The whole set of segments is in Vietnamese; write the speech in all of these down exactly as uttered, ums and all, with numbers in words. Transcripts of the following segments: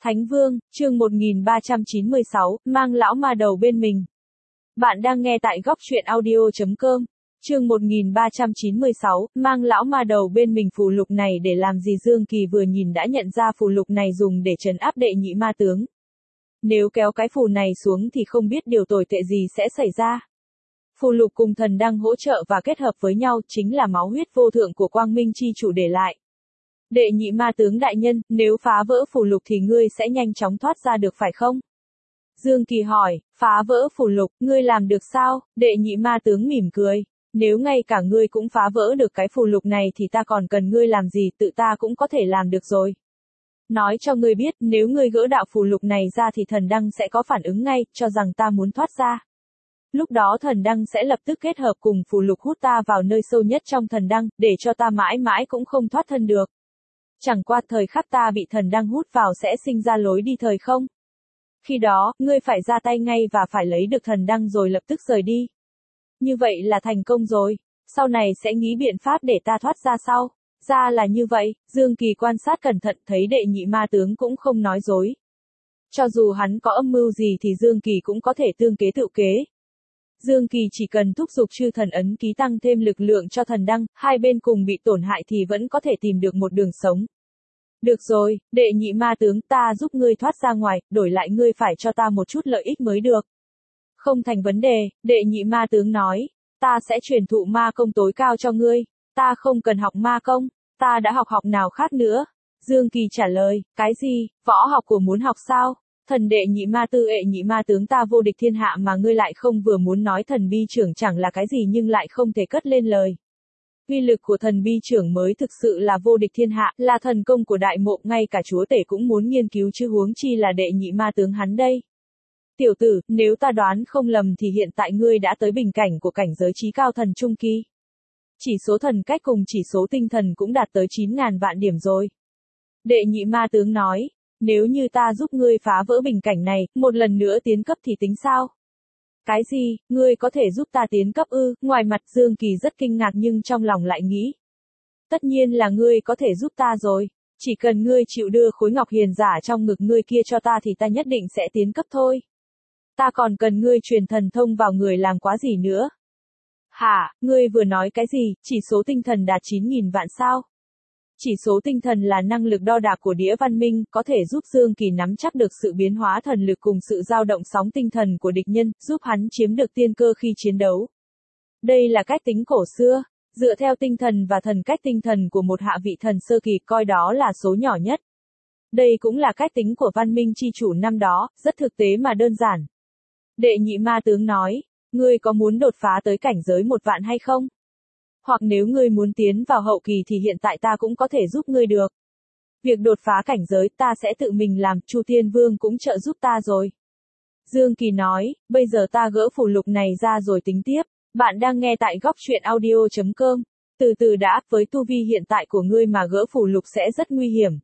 Thánh Vương, chương một nghìn ba trăm chín mươi sáu, mang lão ma đầu bên mình. Bạn đang nghe tại góc truyện audio chấm com. Chương một nghìn ba trăm chín mươi sáu, mang lão ma đầu bên mình. Phù lục này để làm gì? Dương Kỳ vừa nhìn đã nhận ra phù lục này dùng để trấn áp đệ nhị ma tướng. Nếu kéo cái phù này xuống thì không biết điều tồi tệ gì sẽ xảy ra. Phù lục cùng thần đăng hỗ trợ và kết hợp với nhau chính là máu huyết vô thượng của Quang Minh chi chủ để lại. Đệ nhị ma tướng đại nhân, nếu phá vỡ phù lục thì ngươi sẽ nhanh chóng thoát ra được phải không? Dương Kỳ hỏi, phá vỡ phù lục, ngươi làm được sao? Đệ nhị ma tướng mỉm cười. Nếu ngay cả ngươi cũng phá vỡ được cái phù lục này thì ta còn cần ngươi làm gì, tự ta cũng có thể làm được rồi. Nói cho ngươi biết, nếu ngươi gỡ đạo phù lục này ra thì thần đăng sẽ có phản ứng ngay, cho rằng ta muốn thoát ra. Lúc đó thần đăng sẽ lập tức kết hợp cùng phù lục hút ta vào nơi sâu nhất trong thần đăng, để cho ta mãi mãi cũng không thoát thân được. Chẳng qua thời khắc ta bị thần đăng hút vào sẽ sinh ra lối đi thời không. Khi đó, ngươi phải ra tay ngay và phải lấy được thần đăng rồi lập tức rời đi. Như vậy là thành công rồi, sau này sẽ nghĩ biện pháp để ta thoát ra sau. Ra là như vậy, Dương Kỳ quan sát cẩn thận thấy đệ nhị ma tướng cũng không nói dối. Cho dù hắn có âm mưu gì thì Dương Kỳ cũng có thể tương kế tự kế. Dương Kỳ chỉ cần thúc giục chư thần ấn ký tăng thêm lực lượng cho thần đăng, hai bên cùng bị tổn hại thì vẫn có thể tìm được một đường sống. Được rồi, đệ nhị ma tướng, ta giúp ngươi thoát ra ngoài, đổi lại ngươi phải cho ta một chút lợi ích mới được. Không thành vấn đề, đệ nhị ma tướng nói, ta sẽ truyền thụ ma công tối cao cho ngươi, ta không cần học ma công, ta đã học học nào khác nữa. Dương Kỳ trả lời, cái gì, võ học của muốn học sao? Thần đệ nhị ma tư ệ nhị ma tướng, ta vô địch thiên hạ mà ngươi lại không vừa muốn nói thần bi trưởng chẳng là cái gì nhưng lại không thể cất lên lời. Uy lực của thần bi trưởng mới thực sự là vô địch thiên hạ, là thần công của đại mộ, ngay cả chúa tể cũng muốn nghiên cứu chứ huống chi là đệ nhị ma tướng hắn đây. Tiểu tử, nếu ta đoán không lầm thì hiện tại ngươi đã tới bình cảnh của cảnh giới trí cao thần trung kỳ. Chỉ số thần cách cùng chỉ số tinh thần cũng đạt tới chín ngàn vạn điểm rồi. Đệ nhị ma tướng nói, nếu như ta giúp ngươi phá vỡ bình cảnh này, một lần nữa tiến cấp thì tính sao? Cái gì, ngươi có thể giúp ta tiến cấp ư? Ngoài mặt Dương Kỳ rất kinh ngạc nhưng trong lòng lại nghĩ. Tất nhiên là ngươi có thể giúp ta rồi, chỉ cần ngươi chịu đưa khối ngọc hiền giả trong ngực ngươi kia cho ta thì ta nhất định sẽ tiến cấp thôi. Ta còn cần ngươi truyền thần thông vào người làm quá gì nữa? Hả, ngươi vừa nói cái gì, chỉ số tinh thần đạt chín nghìn vạn sao? Chỉ số tinh thần là năng lực đo đạc của đĩa văn minh, có thể giúp Dương Kỳ nắm chắc được sự biến hóa thần lực cùng sự dao động sóng tinh thần của địch nhân, giúp hắn chiếm được tiên cơ khi chiến đấu. Đây là cách tính cổ xưa, dựa theo tinh thần và thần cách tinh thần của một hạ vị thần sơ kỳ, coi đó là số nhỏ nhất. Đây cũng là cách tính của văn minh chi chủ năm đó, rất thực tế mà đơn giản. Đệ nhị ma tướng nói, ngươi có muốn đột phá tới cảnh giới một vạn hay không? Hoặc nếu ngươi muốn tiến vào hậu kỳ thì hiện tại ta cũng có thể giúp ngươi được. Việc đột phá cảnh giới ta sẽ tự mình làm, Chu Thiên Vương cũng trợ giúp ta rồi. Dương Kỳ nói, bây giờ ta gỡ phù lục này ra rồi tính tiếp. Bạn đang nghe tại góc truyện audio chấm com. Từ từ đã, với tu vi hiện tại của ngươi mà gỡ phù lục sẽ rất nguy hiểm.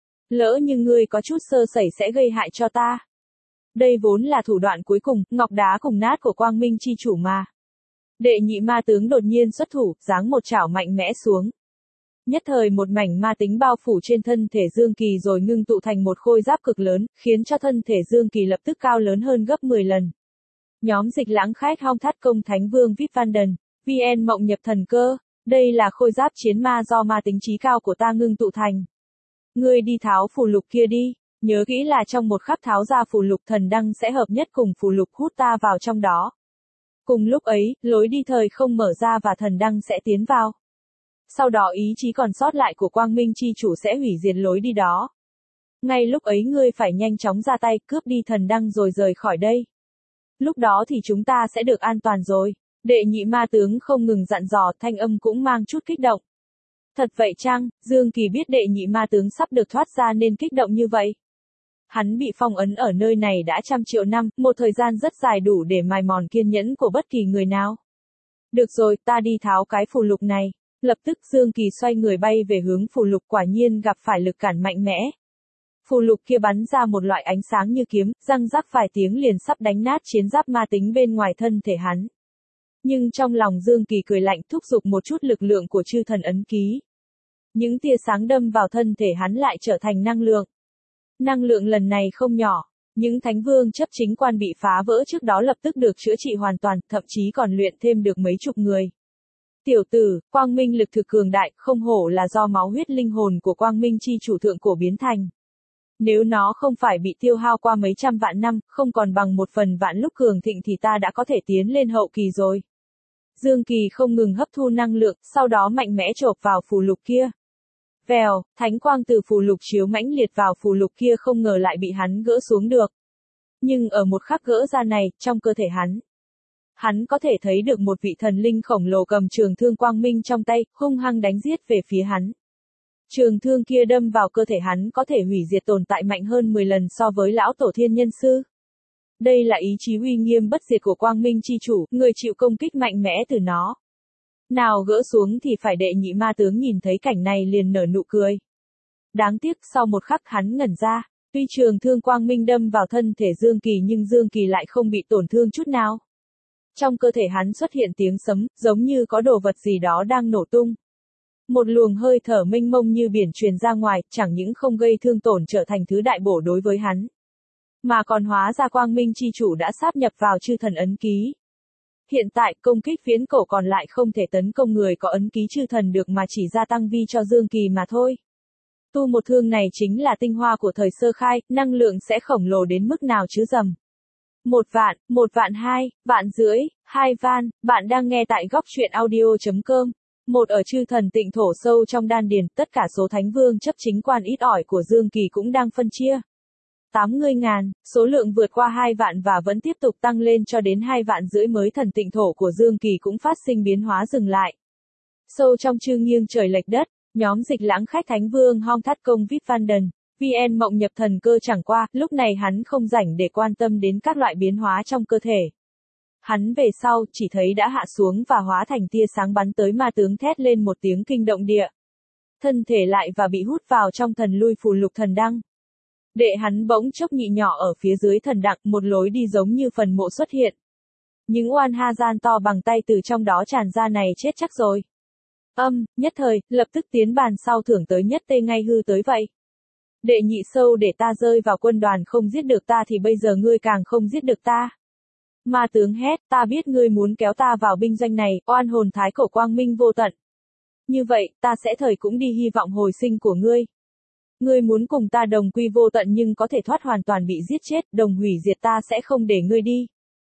Lỡ như ngươi có chút sơ sẩy sẽ gây hại cho ta. Đây vốn là thủ đoạn cuối cùng, ngọc đá cùng nát của Quang Minh chi chủ mà. Đệ nhị ma tướng đột nhiên xuất thủ, giáng một chảo mạnh mẽ xuống. Nhất thời một mảnh ma tính bao phủ trên thân thể Dương Kỳ rồi ngưng tụ thành một khôi giáp cực lớn, khiến cho thân thể Dương Kỳ lập tức cao lớn hơn gấp mười lần. Nhóm dịch lãng khách hong thắt công Thánh Vương vê i pê Vanden, vê en mộng nhập thần cơ, đây là khôi giáp chiến ma do ma tính trí cao của ta ngưng tụ thành. Ngươi đi tháo phù lục kia đi, nhớ kỹ là trong một khắc tháo ra phù lục thần đăng sẽ hợp nhất cùng phù lục hút ta vào trong đó. Cùng lúc ấy, lối đi thời không mở ra và thần đăng sẽ tiến vào. Sau đó ý chí còn sót lại của Quang Minh chi chủ sẽ hủy diệt lối đi đó. Ngay lúc ấy ngươi phải nhanh chóng ra tay cướp đi thần đăng rồi rời khỏi đây. Lúc đó thì chúng ta sẽ được an toàn rồi. Đệ nhị ma tướng không ngừng dặn dò, thanh âm cũng mang chút kích động. Thật vậy chăng? Dương Kỳ biết đệ nhị ma tướng sắp được thoát ra nên kích động như vậy. Hắn bị phong ấn ở nơi này đã trăm triệu năm, một thời gian rất dài đủ để mài mòn kiên nhẫn của bất kỳ người nào. Được rồi, ta đi tháo cái phù lục này. Lập tức Dương Kỳ xoay người bay về hướng phù lục, quả nhiên gặp phải lực cản mạnh mẽ. Phù lục kia bắn ra một loại ánh sáng như kiếm, răng rắc vài tiếng liền sắp đánh nát chiến giáp ma tính bên ngoài thân thể hắn. Nhưng trong lòng Dương Kỳ cười lạnh, thúc giục một chút lực lượng của chư thần ấn ký. Những tia sáng đâm vào thân thể hắn lại trở thành năng lượng. Năng lượng lần này không nhỏ. Những thánh vương chấp chính quan bị phá vỡ trước đó lập tức được chữa trị hoàn toàn, thậm chí còn luyện thêm được mấy chục người. Tiểu tử, quang minh lực thực cường đại, không hổ là do máu huyết linh hồn của quang minh chi chủ thượng cổ biến thành. Nếu nó không phải bị tiêu hao qua mấy trăm vạn năm, không còn bằng một phần vạn lúc cường thịnh thì ta đã có thể tiến lên hậu kỳ rồi. Dương Kỳ không ngừng hấp thu năng lượng, sau đó mạnh mẽ chộp vào phù lục kia. Vèo, thánh quang từ phù lục chiếu mãnh liệt vào phù lục kia không ngờ lại bị hắn gỡ xuống được. Nhưng ở một khắc gỡ ra này, trong cơ thể hắn, hắn có thể thấy được một vị thần linh khổng lồ cầm trường thương quang minh trong tay, hung hăng đánh giết về phía hắn. Trường thương kia đâm vào cơ thể hắn có thể hủy diệt tồn tại mạnh hơn mười lần so với lão tổ thiên nhân sư. Đây là ý chí uy nghiêm bất diệt của quang minh chi chủ, người chịu công kích mạnh mẽ từ nó. Nào gỡ xuống thì phải đệ nhị ma tướng nhìn thấy cảnh này liền nở nụ cười. Đáng tiếc sau một khắc hắn ngẩn ra, tuy trường thương quang minh đâm vào thân thể Dương Kỳ nhưng Dương Kỳ lại không bị tổn thương chút nào. Trong cơ thể hắn xuất hiện tiếng sấm, giống như có đồ vật gì đó đang nổ tung. Một luồng hơi thở mênh mông như biển truyền ra ngoài, chẳng những không gây thương tổn trở thành thứ đại bổ đối với hắn, mà còn hóa ra quang minh chi chủ đã sáp nhập vào chư thần ấn ký. Hiện tại, công kích phiến cổ còn lại không thể tấn công người có ấn ký chư thần được mà chỉ gia tăng vi cho Dương Kỳ mà thôi. Tu một thương này chính là tinh hoa của thời sơ khai, năng lượng sẽ khổng lồ đến mức nào chứ dầm. Một vạn, một vạn hai, vạn rưỡi, hai van, bạn đang nghe tại góc truyện audio chấm com. Một ở chư thần tịnh thổ sâu trong đan điền, tất cả số thánh vương chấp chính quan ít ỏi của Dương Kỳ cũng đang phân chia. tám mươi ngàn, số lượng vượt qua hai vạn và vẫn tiếp tục tăng lên cho đến hai vạn rưỡi mới thần tịnh thổ của Dương Kỳ cũng phát sinh biến hóa dừng lại. Sâu trong chư nghiêng trời lệch đất, nhóm dịch lãng khách thánh vương Hong Thắt Công Vip Vanden, vê en mộng nhập thần cơ chẳng qua, lúc này hắn không rảnh để quan tâm đến các loại biến hóa trong cơ thể. Hắn về sau, chỉ thấy đã hạ xuống và hóa thành tia sáng bắn tới ma tướng thét lên một tiếng kinh động địa. Thân thể lại và bị hút vào trong thần lui phù lục thần đăng. Đệ hắn bỗng chốc nhị nhỏ ở phía dưới thần đặng, một lối đi giống như phần mộ xuất hiện. Những oan ha gian to bằng tay từ trong đó tràn ra này chết chắc rồi. Âm, nhất thời, lập tức tiến bàn sau thưởng tới nhất tê ngay hư tới vậy. Đệ nhị sâu để ta rơi vào quân đoàn không giết được ta thì bây giờ ngươi càng không giết được ta. Ma tướng hét, ta biết ngươi muốn kéo ta vào binh doanh này, oan hồn thái cổ quang minh vô tận. Như vậy, ta sẽ thời cũng đi hy vọng hồi sinh của ngươi. Ngươi muốn cùng ta đồng quy vô tận nhưng có thể thoát hoàn toàn bị giết chết, đồng hủy diệt ta sẽ không để ngươi đi.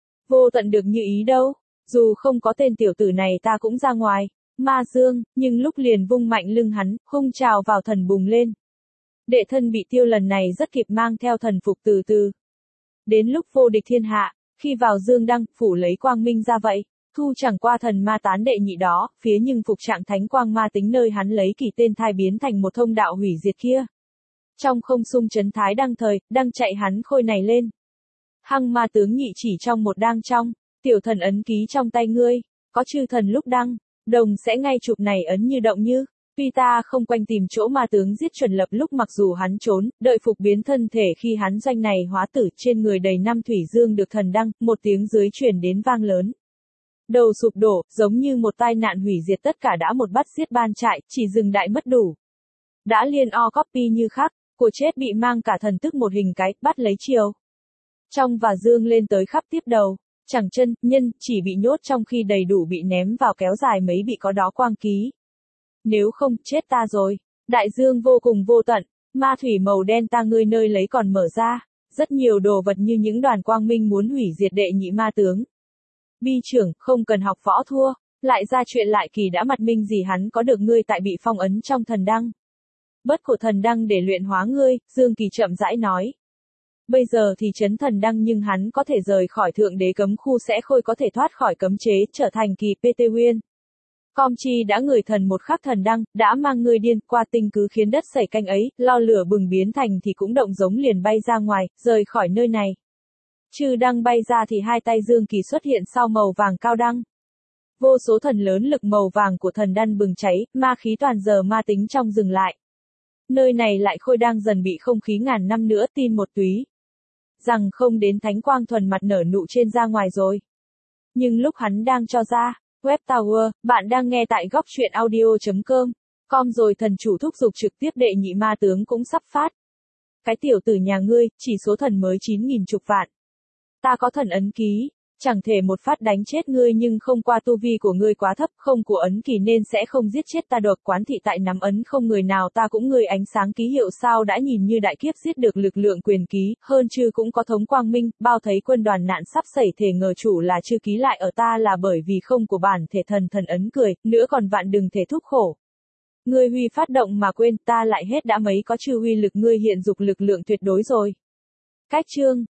Vô tận được như ý đâu, dù không có tên tiểu tử này ta cũng ra ngoài. Ma dương, nhưng lúc liền vung mạnh lưng hắn, hung trào vào thần bùng lên. Đệ thân bị tiêu lần này rất kịp mang theo thần phục từ từ. Đến lúc vô địch thiên hạ, khi vào dương đăng, phủ lấy quang minh ra vậy, thu chẳng qua thần ma tán đệ nhị đó, phía nhưng phục trạng thánh quang ma tính nơi hắn lấy kỳ tên thai biến thành một thông đạo hủy diệt kia. Trong không sung chấn thái đăng thời, đang chạy hắn khôi này lên. Hăng ma tướng nhị chỉ trong một đang trong, tiểu thần ấn ký trong tay ngươi, có chư thần lúc đăng, đồng sẽ ngay chụp này ấn như động như. Tuy ta không quanh tìm chỗ ma tướng giết chuẩn lập lúc mặc dù hắn trốn, đợi phục biến thân thể khi hắn doanh này hóa tử trên người đầy năm thủy dương được thần đăng, một tiếng dưới truyền đến vang lớn. Đầu sụp đổ, giống như một tai nạn hủy diệt tất cả đã một bắt giết ban trại, chỉ dừng đại mất đủ. Đã liên o copy như khác, của chết bị mang cả thần tức một hình cái, bắt lấy chiều. Trong và dương lên tới khắp tiếp đầu, chẳng chân, nhân, chỉ bị nhốt trong khi đầy đủ bị ném vào kéo dài mấy bị có đó quang ký. Nếu không, chết ta rồi. Đại dương vô cùng vô tận, ma thủy màu đen ta ngươi nơi lấy còn mở ra, rất nhiều đồ vật như những đoàn quang minh muốn hủy diệt đệ nhị ma tướng. Bi trưởng, không cần học võ thua, lại ra chuyện lại kỳ đã mặt minh gì hắn có được ngươi tại bị phong ấn trong thần đăng. Bất của thần đăng để luyện hóa ngươi, Dương Kỳ chậm rãi nói. Bây giờ thì chấn thần đăng nhưng hắn có thể rời khỏi thượng đế cấm khu sẽ khôi có thể thoát khỏi cấm chế trở thành kỳ pê tê Nguyên. Com chi đã ngửi thần một khắc thần đăng, đã mang ngươi điên qua tinh cứ khiến đất sẩy canh ấy, lo lửa bừng biến thành thì cũng động giống liền bay ra ngoài, rời khỏi nơi này. Trừ đăng bay ra thì hai tay Dương Kỳ xuất hiện sau màu vàng cao đăng. Vô số thần lớn lực màu vàng của thần đan bừng cháy, ma khí toàn giờ ma tính trong dừng lại. Nơi này lại khôi đang dần bị không khí ngàn năm nữa tin một túy. Rằng không đến thánh quang thuần mặt nở nụ trên ra ngoài rồi. Nhưng lúc hắn đang cho ra, Web Tower, bạn đang nghe tại góc truyện audio chấm com. Com rồi thần chủ thúc giục trực tiếp đệ nhị ma tướng cũng sắp phát. cái tiểu tử nhà ngươi, chỉ số thần mới chín nghìn chục vạn. Ta có thần ấn ký, chẳng thể một phát đánh chết ngươi nhưng không qua tu vi của ngươi quá thấp, không của ấn kỳ nên sẽ không giết chết ta được. Quán thị tại nắm ấn không người nào ta cũng ngươi ánh sáng ký hiệu sao đã nhìn như đại kiếp giết được lực lượng quyền ký, hơn chư cũng có thống quang minh, bao thấy quân đoàn nạn sắp xảy thể ngờ chủ là chư ký lại ở ta là bởi vì không của bản thể thần thần ấn cười, nữa còn vạn đừng thể thúc khổ. Ngươi huy phát động mà quên ta lại hết đã mấy có chư huy lực ngươi hiện dục lực lượng tuyệt đối rồi. Cách chương